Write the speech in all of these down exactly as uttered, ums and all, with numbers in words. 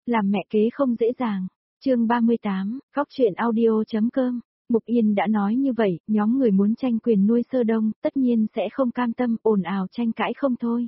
Làm mẹ kế không dễ dàng. Chương ba mươi tám, góc truyện audio.com. Mục Yên đã nói như vậy, nhóm người muốn tranh quyền nuôi Sơ Đông, tất nhiên sẽ không cam tâm, ồn ào tranh cãi không thôi.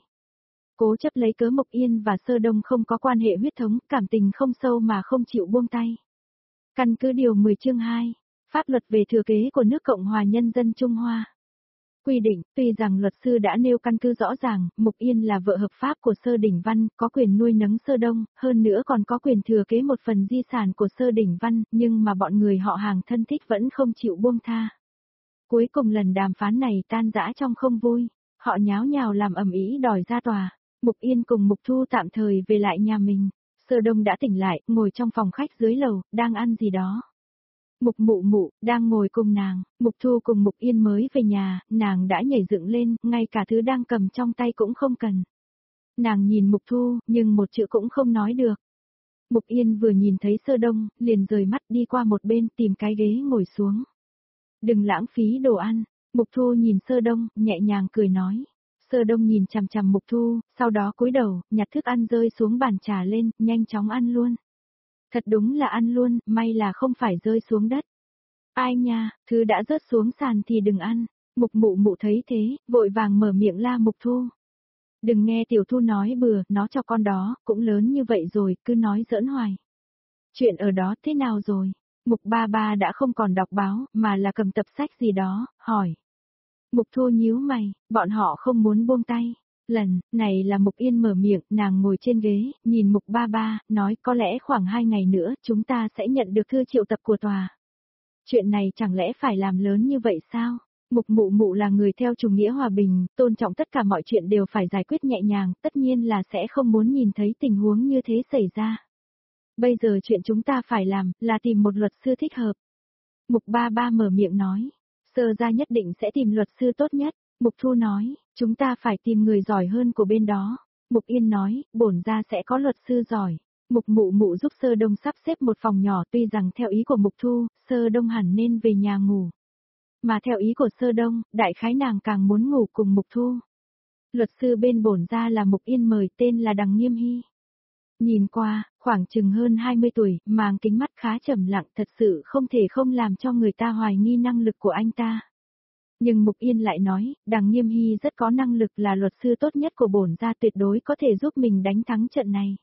Cố chấp lấy cớ Mục Yên và Sơ Đông không có quan hệ huyết thống, cảm tình không sâu mà không chịu buông tay. Căn cứ điều mười chương hai, pháp luật về thừa kế của nước Cộng hòa Nhân dân Trung Hoa. Quy định, tuy rằng luật sư đã nêu căn cứ rõ ràng, Mục Yên là vợ hợp pháp của Sơ Đỉnh Văn, có quyền nuôi nấng Sơ Đông, hơn nữa còn có quyền thừa kế một phần di sản của Sơ Đỉnh Văn, nhưng mà bọn người họ hàng thân thích vẫn không chịu buông tha. Cuối cùng lần đàm phán này tan rã trong không vui, họ nháo nhào làm ầm ĩ đòi ra tòa. Mục Yên cùng Mục Thu tạm thời về lại nhà mình. Sơ Đông đã tỉnh lại, ngồi trong phòng khách dưới lầu, đang ăn gì đó. Mục Mụ Mụ đang ngồi cùng nàng, Mục Thu cùng Mục Yên mới về nhà, nàng đã nhảy dựng lên, ngay cả thứ đang cầm trong tay cũng không cần. Nàng nhìn Mục Thu, nhưng một chữ cũng không nói được. Mục Yên vừa nhìn thấy Sơ Đông, liền rời mắt đi qua một bên tìm cái ghế ngồi xuống. Đừng lãng phí đồ ăn. Mục Thu nhìn Sơ Đông, nhẹ nhàng cười nói. Sơ Đông nhìn chằm chằm Mục Thu, sau đó cúi đầu, nhặt thức ăn rơi xuống bàn trà lên, nhanh chóng ăn luôn. Thật đúng là ăn luôn, may là không phải rơi xuống đất. Ai nha, thứ đã rớt xuống sàn thì đừng ăn. Mục Mụ Mụ thấy thế, vội vàng mở miệng la Mục Thu. Đừng nghe Tiểu Thu nói bừa, nó cho con đó, cũng lớn như vậy rồi, cứ nói giỡn hoài. Chuyện ở đó thế nào rồi? Mục Ba Ba đã không còn đọc báo, mà là cầm tập sách gì đó, hỏi. Mục Thu nhíu mày, bọn họ không muốn buông tay. Lần này là Mục Yên mở miệng, nàng ngồi trên ghế, nhìn Mục Ba Ba, nói có lẽ khoảng hai ngày nữa chúng ta sẽ nhận được thư triệu tập của tòa. Chuyện này chẳng lẽ phải làm lớn như vậy sao? Mục Mụ Mụ là người theo chủ nghĩa hòa bình, tôn trọng tất cả mọi chuyện đều phải giải quyết nhẹ nhàng, tất nhiên là sẽ không muốn nhìn thấy tình huống như thế xảy ra. Bây giờ chuyện chúng ta phải làm là tìm một luật sư thích hợp. Mục Ba Ba mở miệng nói. Sơ gia nhất định sẽ tìm luật sư tốt nhất. Mục Thu nói, chúng ta phải tìm người giỏi hơn của bên đó. Mục Yên nói, bổn gia sẽ có luật sư giỏi. Mục Mụ Mụ giúp Sơ Đông sắp xếp một phòng nhỏ, tuy rằng theo ý của Mục Thu, Sơ Đông hẳn nên về nhà ngủ. Mà theo ý của Sơ Đông, đại khái nàng càng muốn ngủ cùng Mục Thu. Luật sư bên bổn gia là Mục Yên mời, tên là Đằng Nghiêm Hy. Nhìn qua, khoảng chừng hơn hai mươi tuổi, màng kính mắt khá trầm lặng, thật sự không thể không làm cho người ta hoài nghi năng lực của anh ta. Nhưng Mục Yên lại nói, Đằng Nghiêm Hy rất có năng lực, là luật sư tốt nhất của bổn gia, tuyệt đối có thể giúp mình đánh thắng trận này.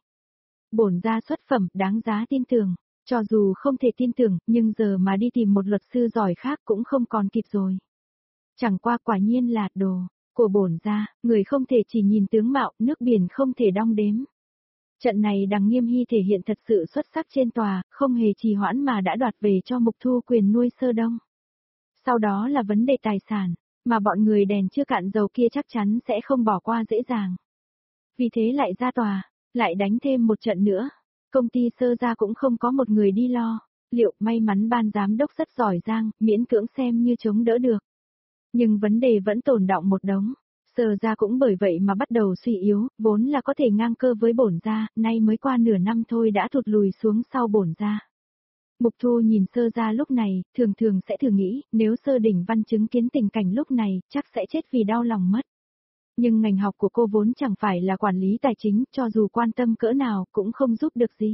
Bổn gia xuất phẩm, đáng giá tin tưởng. Cho dù không thể tin tưởng, nhưng giờ mà đi tìm một luật sư giỏi khác cũng không còn kịp rồi. Chẳng qua quả nhiên là đồ của bổn gia, người không thể chỉ nhìn tướng mạo, nước biển không thể đong đếm. Trận này Đằng Nghiêm Hy thể hiện thật sự xuất sắc trên tòa, không hề trì hoãn mà đã đoạt về cho Mục Thu quyền nuôi Sơ Đông. Sau đó là vấn đề tài sản, mà bọn người đèn chưa cạn dầu kia chắc chắn sẽ không bỏ qua dễ dàng. Vì thế lại ra tòa, lại đánh thêm một trận nữa. Công ty Sơ gia cũng không có một người đi lo, liệu may mắn ban giám đốc rất giỏi giang, miễn cưỡng xem như chống đỡ được. Nhưng vấn đề vẫn tồn đọng một đống. Sơ gia cũng bởi vậy mà bắt đầu suy yếu, vốn là có thể ngang cơ với bổn gia, nay mới qua nửa năm thôi đã thụt lùi xuống sau bổn gia. Mục Thu nhìn Sơ gia lúc này, thường thường sẽ thử nghĩ, nếu Sơ Đỉnh Văn chứng kiến tình cảnh lúc này, chắc sẽ chết vì đau lòng mất. Nhưng ngành học của cô vốn chẳng phải là quản lý tài chính, cho dù quan tâm cỡ nào, cũng không giúp được gì.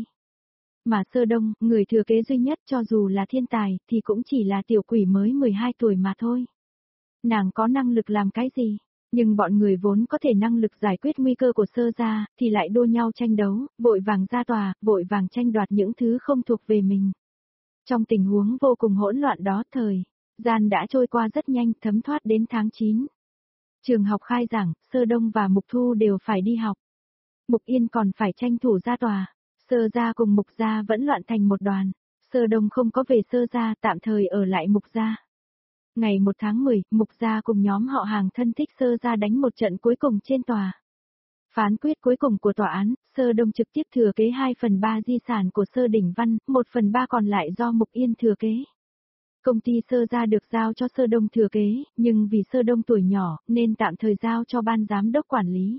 Mà Sơ Đông, người thừa kế duy nhất, cho dù là thiên tài, thì cũng chỉ là tiểu quỷ mới mười hai tuổi mà thôi. Nàng có năng lực làm cái gì? Nhưng bọn người vốn có thể năng lực giải quyết nguy cơ của Sơ gia, thì lại đua nhau tranh đấu, vội vàng ra tòa, vội vàng tranh đoạt những thứ không thuộc về mình. Trong tình huống vô cùng hỗn loạn đó, thời gian đã trôi qua rất nhanh, thấm thoát đến tháng chín. Trường học khai giảng, Sơ Đông và Mục Thu đều phải đi học. Mục Yên còn phải tranh thủ ra tòa. Sơ gia cùng Mục gia vẫn loạn thành một đoàn. Sơ Đông không có về Sơ gia, tạm thời ở lại Mục gia. Ngày một tháng mười, Mục gia cùng nhóm họ hàng thân thích Sơ gia đánh một trận cuối cùng trên tòa. Phán quyết cuối cùng của tòa án, Sơ Đông trực tiếp thừa kế hai phần ba di sản của Sơ Đỉnh Văn, một phần ba còn lại do Mục Yên thừa kế. Công ty Sơ gia được giao cho Sơ Đông thừa kế, nhưng vì Sơ Đông tuổi nhỏ, nên tạm thời giao cho ban giám đốc quản lý.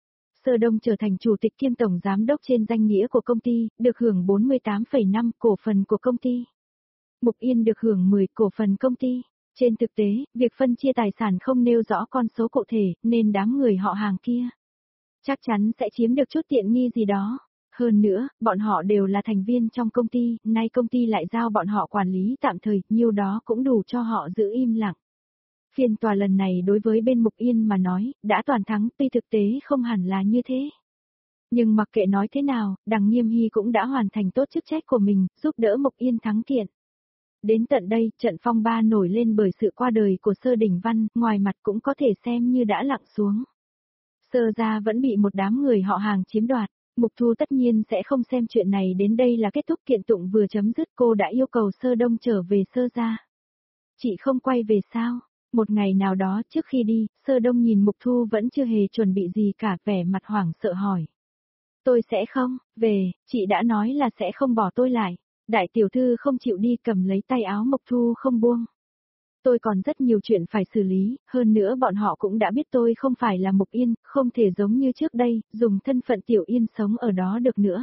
Sơ Đông trở thành chủ tịch kiêm tổng giám đốc trên danh nghĩa của công ty, được hưởng bốn mươi tám phẩy năm cổ phần của công ty. Mục Yên được hưởng mười cổ phần công ty. Trên thực tế, việc phân chia tài sản không nêu rõ con số cụ thể, nên đám người họ hàng kia chắc chắn sẽ chiếm được chút tiện nghi gì đó. Hơn nữa, bọn họ đều là thành viên trong công ty, nay công ty lại giao bọn họ quản lý tạm thời, nhiêu đó cũng đủ cho họ giữ im lặng. Phiên tòa lần này đối với bên Mục Yên mà nói, đã toàn thắng, tuy thực tế không hẳn là như thế. Nhưng mặc kệ nói thế nào, đằng Nghiêm Hy cũng đã hoàn thành tốt chức trách của mình, giúp đỡ Mục Yên thắng kiện. Đến tận đây, trận phong ba nổi lên bởi sự qua đời của Sơ Đình Văn, ngoài mặt cũng có thể xem như đã lặng xuống. Sơ gia vẫn bị một đám người họ hàng chiếm đoạt. Mục Thu tất nhiên sẽ không xem chuyện này đến đây là kết thúc, kiện tụng vừa chấm dứt, cô đã yêu cầu Sơ Đông trở về Sơ gia. Chị không quay về sao? Một ngày nào đó trước khi đi, Sơ Đông nhìn Mục Thu vẫn chưa hề chuẩn bị gì cả, vẻ mặt hoảng sợ hỏi. Tôi sẽ không, về, chị đã nói là sẽ không bỏ tôi lại. Đại tiểu thư không chịu đi, cầm lấy tay áo Mục Thu không buông. Tôi còn rất nhiều chuyện phải xử lý, hơn nữa bọn họ cũng đã biết tôi không phải là Mục Yên, không thể giống như trước đây, dùng thân phận Tiểu Yên sống ở đó được nữa.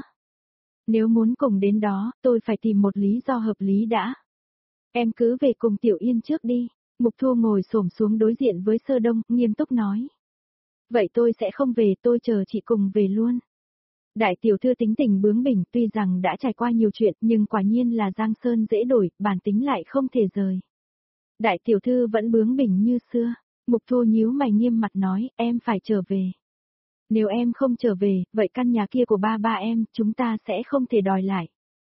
Nếu muốn cùng đến đó, tôi phải tìm một lý do hợp lý đã. Em cứ về cùng Tiểu Yên trước đi. Mục Thu ngồi xổm xuống đối diện với Sơ Đông, nghiêm túc nói. Vậy tôi sẽ không về, tôi chờ chị cùng về luôn. Đại tiểu thư tính tình bướng bỉnh, tuy rằng đã trải qua nhiều chuyện, nhưng quả nhiên là giang sơn dễ đổi, bản tính lại không thể rời. Đại tiểu thư vẫn bướng bỉnh như xưa. Mục Thu nhíu mày nghiêm mặt nói, em phải trở về. Nếu em không trở về, vậy căn nhà kia của ba ba em, chúng ta sẽ không thể đòi lại.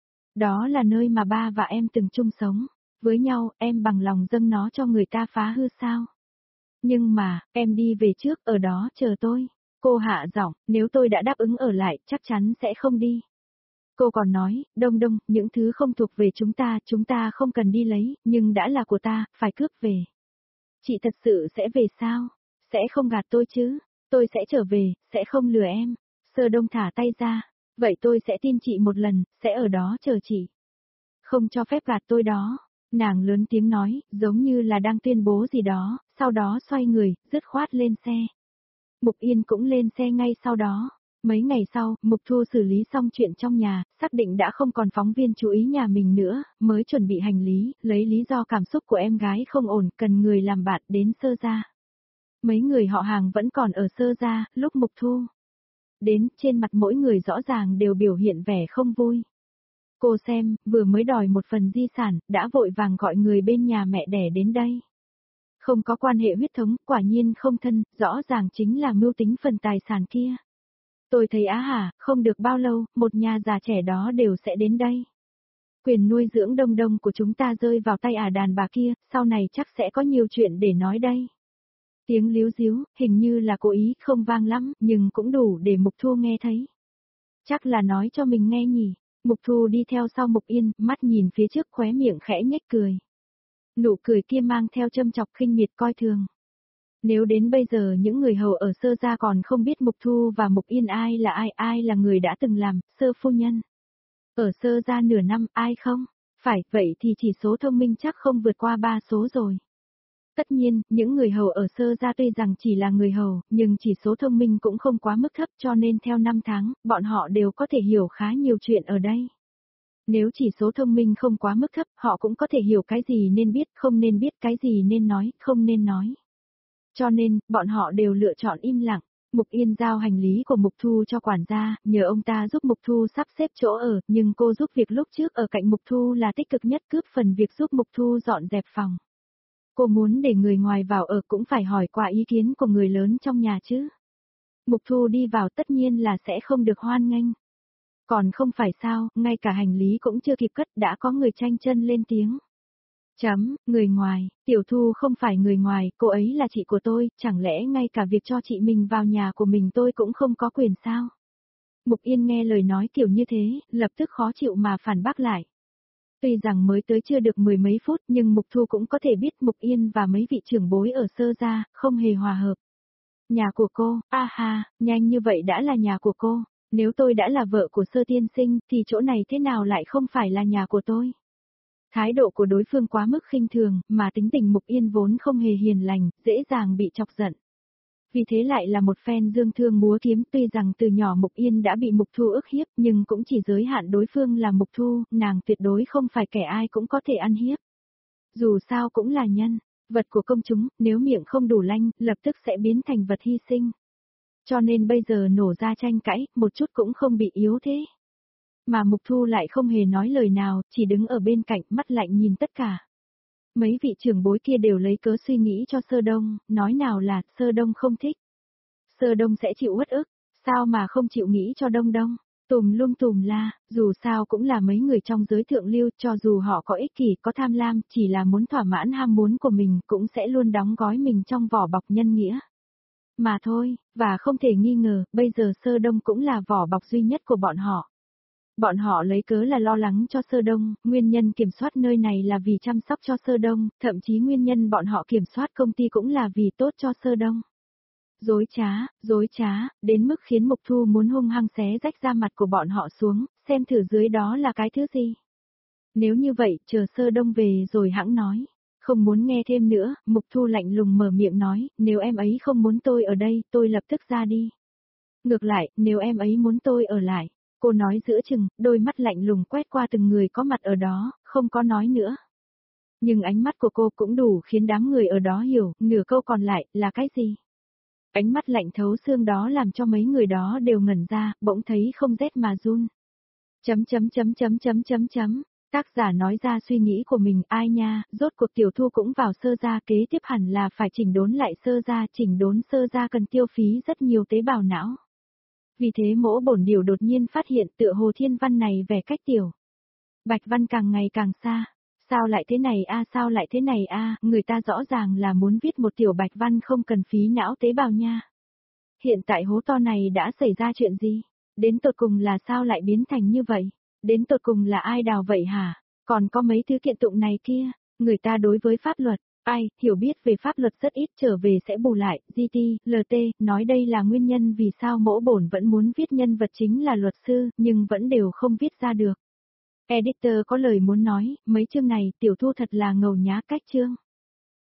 Đó là nơi mà ba và em từng chung sống. Với nhau, em bằng lòng dâng nó cho người ta phá hư sao? Nhưng mà, em đi về trước, ở đó chờ tôi. Cô hạ giọng, nếu tôi đã đáp ứng ở lại, chắc chắn sẽ không đi. Cô còn nói, Đông Đông, những thứ không thuộc về chúng ta, chúng ta không cần đi lấy, nhưng đã là của ta, phải cướp về. Chị thật sự sẽ về sao? Sẽ không gạt tôi chứ? Tôi sẽ trở về, sẽ không lừa em. Sơ Đông thả tay ra. Vậy tôi sẽ tin chị một lần, sẽ ở đó chờ chị. Không cho phép gạt tôi đó. Nàng lớn tiếng nói, giống như là đang tuyên bố gì đó, sau đó xoay người, dứt khoát lên xe. Mục Yên cũng lên xe ngay sau đó. Mấy ngày sau, Mục Thu xử lý xong chuyện trong nhà, xác định đã không còn phóng viên chú ý nhà mình nữa, mới chuẩn bị hành lý, lấy lý do cảm xúc của em gái không ổn, cần người làm bạn đến Sơ gia. Mấy người họ hàng vẫn còn ở Sơ gia, lúc Mục Thu đến, trên mặt mỗi người rõ ràng đều biểu hiện vẻ không vui. Cô xem, vừa mới đòi một phần di sản, đã vội vàng gọi người bên nhà mẹ đẻ đến đây. Không có quan hệ huyết thống, quả nhiên không thân, rõ ràng chính là mưu tính phần tài sản kia. Tôi thấy á hả, không được bao lâu, một nhà già trẻ đó đều sẽ đến đây. Quyền nuôi dưỡng Đông Đông của chúng ta rơi vào tay ả đàn bà kia, sau này chắc sẽ có nhiều chuyện để nói đây. Tiếng líu díu, hình như là cố ý, không vang lắm, nhưng cũng đủ để Mục Thu nghe thấy. Chắc là nói cho mình nghe nhỉ. Mục Thu đi theo sau Mục Yên, mắt nhìn phía trước, khóe miệng khẽ nhếch cười. Nụ cười kia mang theo châm chọc khinh miệt coi thường. Nếu đến bây giờ những người hầu ở Sơ gia còn không biết Mục Thu và Mục Yên ai là ai, ai là người đã từng làm, Sơ phu nhân. Ở Sơ gia nửa năm, ai không? Phải, vậy thì chỉ số thông minh chắc không vượt qua ba số rồi. Tất nhiên, những người hầu ở Sơ gia tuy rằng chỉ là người hầu, nhưng chỉ số thông minh cũng không quá mức thấp, cho nên theo năm tháng, bọn họ đều có thể hiểu khá nhiều chuyện ở đây. Nếu chỉ số thông minh không quá mức thấp, họ cũng có thể hiểu cái gì nên biết, không nên biết, cái gì nên nói, không nên nói. Cho nên, bọn họ đều lựa chọn im lặng. Mục Yên giao hành lý của Mục Thu cho quản gia, nhờ ông ta giúp Mục Thu sắp xếp chỗ ở, nhưng cô giúp việc lúc trước ở cạnh Mục Thu là tích cực nhất, cướp phần việc giúp Mục Thu dọn dẹp phòng. Cô muốn để người ngoài vào ở cũng phải hỏi qua ý kiến của người lớn trong nhà chứ. Mục Thu đi vào tất nhiên là sẽ không được hoan nghênh. Còn không phải sao, ngay cả hành lý cũng chưa kịp cất đã có người tranh chân lên tiếng. Chấm, người ngoài, Tiểu Thu không phải người ngoài, cô ấy là chị của tôi, chẳng lẽ ngay cả việc cho chị mình vào nhà của mình tôi cũng không có quyền sao? Mục Yên nghe lời nói kiểu như thế, lập tức khó chịu mà phản bác lại. Tuy rằng mới tới chưa được mười mấy phút nhưng Mục Thu cũng có thể biết Mục Yên và mấy vị trưởng bối ở Sơ gia không hề hòa hợp. Nhà của cô, a ha, nhanh như vậy đã là nhà của cô. Nếu tôi đã là vợ của Sơ tiên sinh thì chỗ này thế nào lại không phải là nhà của tôi? Thái độ của đối phương quá mức khinh thường, mà tính tình Mục Yên vốn không hề hiền lành, dễ dàng bị chọc giận. Vì thế lại là một phen dương thương múa kiếm, tuy rằng từ nhỏ Mục Yên đã bị Mục Thu ức hiếp, nhưng cũng chỉ giới hạn đối phương là Mục Thu, nàng tuyệt đối không phải kẻ ai cũng có thể ăn hiếp. Dù sao cũng là nhân, vật của công chúng, nếu miệng không đủ lanh, lập tức sẽ biến thành vật hy sinh. Cho nên bây giờ nổ ra tranh cãi, một chút cũng không bị yếu thế. Mà Mục Thu lại không hề nói lời nào, chỉ đứng ở bên cạnh mắt lạnh nhìn tất cả. Mấy vị trưởng bối kia đều lấy cớ suy nghĩ cho Sơ Đông, nói nào là Sơ Đông không thích. Sơ Đông sẽ chịu uất ức, sao mà không chịu nghĩ cho Đông Đông, tùm lum tùm la, dù sao cũng là mấy người trong giới thượng lưu, cho dù họ có ích kỷ, có tham lam, chỉ là muốn thỏa mãn ham muốn của mình cũng sẽ luôn đóng gói mình trong vỏ bọc nhân nghĩa. Mà thôi, và không thể nghi ngờ, bây giờ Sơ Đông cũng là vỏ bọc duy nhất của bọn họ. Bọn họ lấy cớ là lo lắng cho Sơ Đông, nguyên nhân kiểm soát nơi này là vì chăm sóc cho Sơ Đông, thậm chí nguyên nhân bọn họ kiểm soát công ty cũng là vì tốt cho Sơ Đông. Dối trá, dối trá, đến mức khiến Mục Thu muốn hung hăng xé rách da mặt của bọn họ xuống, xem thử dưới đó là cái thứ gì. Nếu như vậy, chờ Sơ Đông về rồi hãng nói. Không muốn nghe thêm nữa, Mục Thu lạnh lùng mở miệng nói, nếu em ấy không muốn tôi ở đây, tôi lập tức ra đi. Ngược lại, nếu em ấy muốn tôi ở lại, cô nói giữa chừng, đôi mắt lạnh lùng quét qua từng người có mặt ở đó, không có nói nữa. Nhưng ánh mắt của cô cũng đủ khiến đám người ở đó hiểu, nửa câu còn lại, là cái gì? Ánh mắt lạnh thấu xương đó làm cho mấy người đó đều ngẩn ra, bỗng thấy không rét mà run. Chấm chấm chấm chấm chấm chấm chấm. Tác giả nói ra suy nghĩ của mình, ai nha, rốt cuộc Tiểu Thu cũng vào Sơ gia, kế tiếp hẳn là phải chỉnh đốn lại Sơ gia, chỉnh đốn Sơ gia cần tiêu phí rất nhiều tế bào não. Vì thế Mỗ Bổn Điều đột nhiên phát hiện tựa hồ thiên văn này vẻ cách tiểu Bạch Văn càng ngày càng xa. Sao lại thế này a, sao lại thế này a, người ta rõ ràng là muốn viết một tiểu Bạch Văn không cần phí não tế bào nha. Hiện tại hố to này đã xảy ra chuyện gì? Đến tột cùng là sao lại biến thành như vậy? Đến tột cùng là ai đào vậy hả? Còn có mấy thứ kiện tụng này kia, người ta đối với pháp luật, ai, hiểu biết về pháp luật rất ít, trở về sẽ bù lại, giê tê, lờ tê, nói đây là nguyên nhân vì sao Mỗ Bổn vẫn muốn viết nhân vật chính là luật sư, nhưng vẫn đều không viết ra được. Editor có lời muốn nói, mấy chương này Tiểu Thu thật là ngầu nhá cách chương.